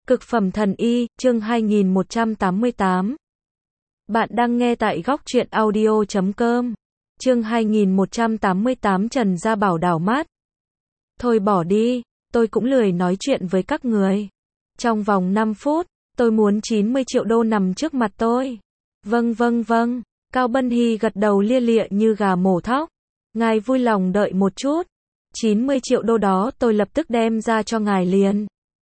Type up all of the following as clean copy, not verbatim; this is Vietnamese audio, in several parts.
Cực phẩm thần y, chương 2188. Bạn đang nghe tại góc truyện audio.com. Chương 2188 Trần Gia Bảo đảo mắt. Thôi bỏ đi, tôi cũng lười nói chuyện với các người. Trong vòng 5 phút, tôi muốn 90 triệu đô nằm trước mặt tôi. Vâng. Cao Bân Hy gật đầu lia lịa như gà mổ thóc. Ngài vui lòng đợi một chút. 90 triệu đô đó tôi lập tức đem ra cho ngài liền.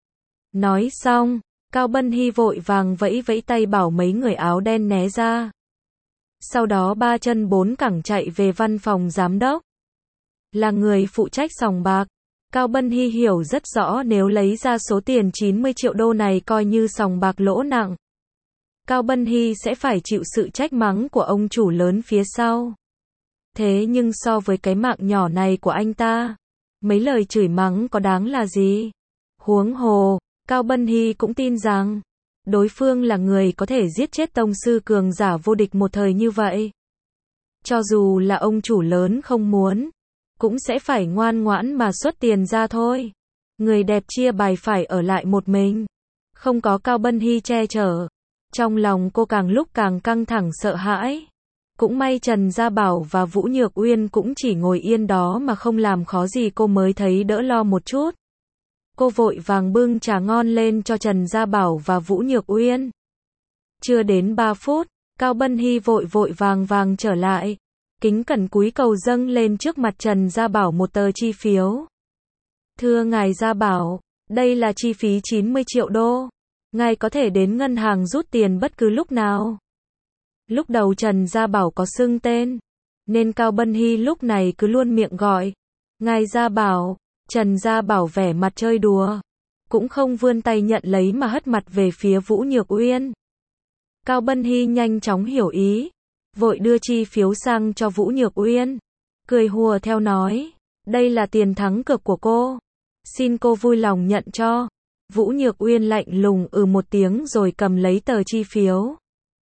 Nói xong, Cao Bân Hy vội vàng vẫy vẫy tay bảo mấy người áo đen né ra. Sau đó ba chân bốn cẳng chạy về văn phòng giám đốc. Là người phụ trách sòng bạc, Cao Bân Hy hiểu rất rõ nếu lấy ra số tiền 90 triệu đô này coi như sòng bạc lỗ nặng. Cao Bân Hy sẽ phải chịu sự trách mắng của ông chủ lớn phía sau. Thế nhưng so với cái mạng nhỏ này của anh ta, mấy lời chửi mắng có đáng là gì? Huống hồ, Cao Bân Hy cũng tin rằng, đối phương là người có thể giết chết tông sư cường giả vô địch một thời như vậy. Cho dù là ông chủ lớn không muốn, cũng sẽ phải ngoan ngoãn mà xuất tiền ra thôi. Người đẹp chia bài phải ở lại một mình. Không có Cao Bân Hy che chở. Trong lòng cô càng lúc càng căng thẳng sợ hãi. Cũng may Trần Gia Bảo và Vũ Nhược Uyên cũng chỉ ngồi yên đó mà không làm khó gì cô mới thấy đỡ lo một chút. Cô vội vàng bưng trà ngon lên cho Trần Gia Bảo và Vũ Nhược Uyên. Chưa đến 3 phút, Cao Bân Hy vội vàng trở lại. Kính cẩn cúi cầu dâng lên trước mặt Trần Gia Bảo một tờ chi phiếu. Thưa ngài Gia Bảo, đây là chi phí 90 triệu đô. Ngài có thể đến ngân hàng rút tiền bất cứ lúc nào. Lúc đầu Trần Gia Bảo có xưng tên, nên Cao Bân Hy lúc này cứ luôn miệng gọi. Ngài Gia Bảo. Trần Gia Bảo vẻ mặt chơi đùa, cũng không vươn tay nhận lấy mà hất mặt về phía Vũ Nhược Uyên. Cao Bân Hy nhanh chóng hiểu ý, vội đưa chi phiếu sang cho Vũ Nhược Uyên, cười hùa theo nói, đây là tiền thắng cược của cô, xin cô vui lòng nhận cho. Vũ Nhược Uyên lạnh lùng một tiếng rồi cầm lấy tờ chi phiếu.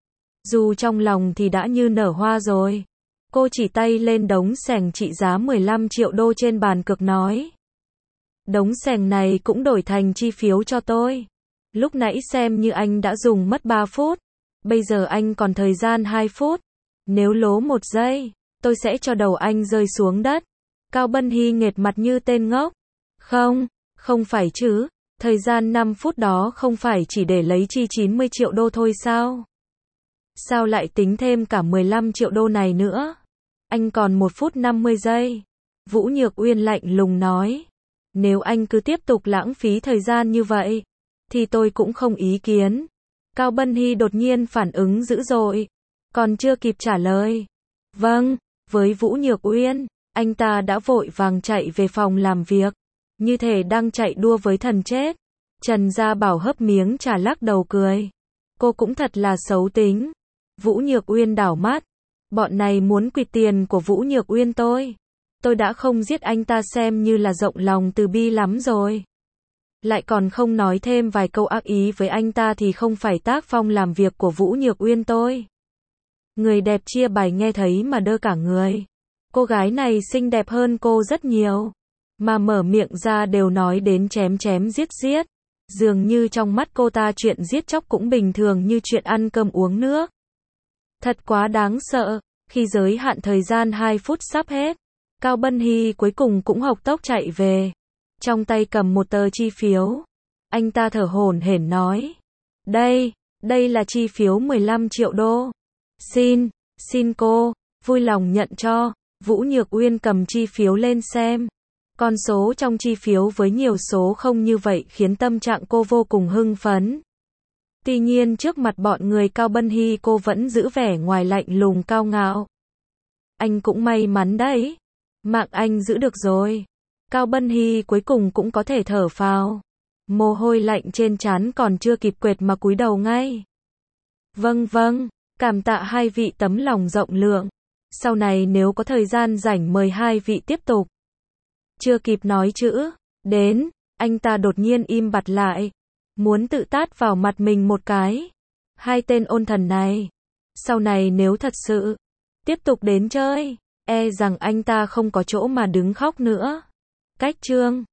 Dù trong lòng thì đã như nở hoa rồi, cô chỉ tay lên đống xẻng trị giá 15 triệu đô trên bàn cược nói. Đống xẻng này cũng đổi thành chi phiếu cho tôi. Lúc nãy xem như anh đã dùng mất 3 phút. Bây giờ anh còn thời gian 2 phút. Nếu lố 1 giây, tôi sẽ cho đầu anh rơi xuống đất. Cao Bân Hy nghệt mặt như tên ngốc. Không phải chứ. Thời gian 5 phút đó không phải chỉ để lấy chi 90 triệu đô thôi sao? Sao lại tính thêm cả 15 triệu đô này nữa? Anh còn 1 phút 50 giây. Vũ Nhược Uyên lạnh lùng nói. Nếu anh cứ tiếp tục lãng phí thời gian như vậy, thì tôi cũng không ý kiến. Cao Bân Hy đột nhiên phản ứng dữ dội, còn chưa kịp trả lời. Vâng, với Vũ Nhược Uyên, anh ta đã vội vàng chạy về phòng làm việc, như thể đang chạy đua với thần chết. Trần Gia Bảo hấp miếng trà lắc đầu cười. Cô cũng thật là xấu tính. Vũ Nhược Uyên đảo mắt. Bọn này muốn quỵt tiền của Vũ Nhược Uyên tôi đã không giết anh ta xem như là rộng lòng từ bi lắm rồi. Lại còn không nói thêm vài câu ác ý với anh ta thì không phải tác phong làm việc của Vũ Nhược Uyên tôi. Người đẹp chia bài nghe thấy mà đơ cả người. Cô gái này xinh đẹp hơn cô rất nhiều, mà mở miệng ra đều nói đến chém giết. Dường như trong mắt cô ta chuyện giết chóc cũng bình thường như chuyện ăn cơm uống nước. Thật quá đáng sợ. Khi giới hạn thời gian 2 phút sắp hết, Cao Bân Hy cuối cùng cũng hộc tốc chạy về. Trong tay cầm một tờ chi phiếu. Anh ta thở hổn hển nói. Đây là chi phiếu 15 triệu đô. Xin cô, vui lòng nhận cho. Vũ Nhược Uyên cầm chi phiếu lên xem. Con số trong chi phiếu với nhiều số không như vậy khiến tâm trạng cô vô cùng hưng phấn. Tuy nhiên trước mặt bọn người Cao Bân Hy cô vẫn giữ vẻ ngoài lạnh lùng cao ngạo. Anh cũng may mắn đấy. Mạng anh giữ được rồi. Cao Bân Hy cuối cùng cũng có thể thở phào. Mồ hôi lạnh trên trán còn chưa kịp quệt mà cúi đầu ngay. Vâng, cảm tạ hai vị tấm lòng rộng lượng. Sau này nếu có thời gian rảnh mời hai vị tiếp tục. Chưa kịp nói chữ đến, anh ta đột nhiên im bặt lại. Muốn tự tát vào mặt mình một cái. Hai tên ôn thần này. Sau này nếu thật sự tiếp tục đến chơi, e rằng anh ta không có chỗ mà đứng khóc nữa. Cách chương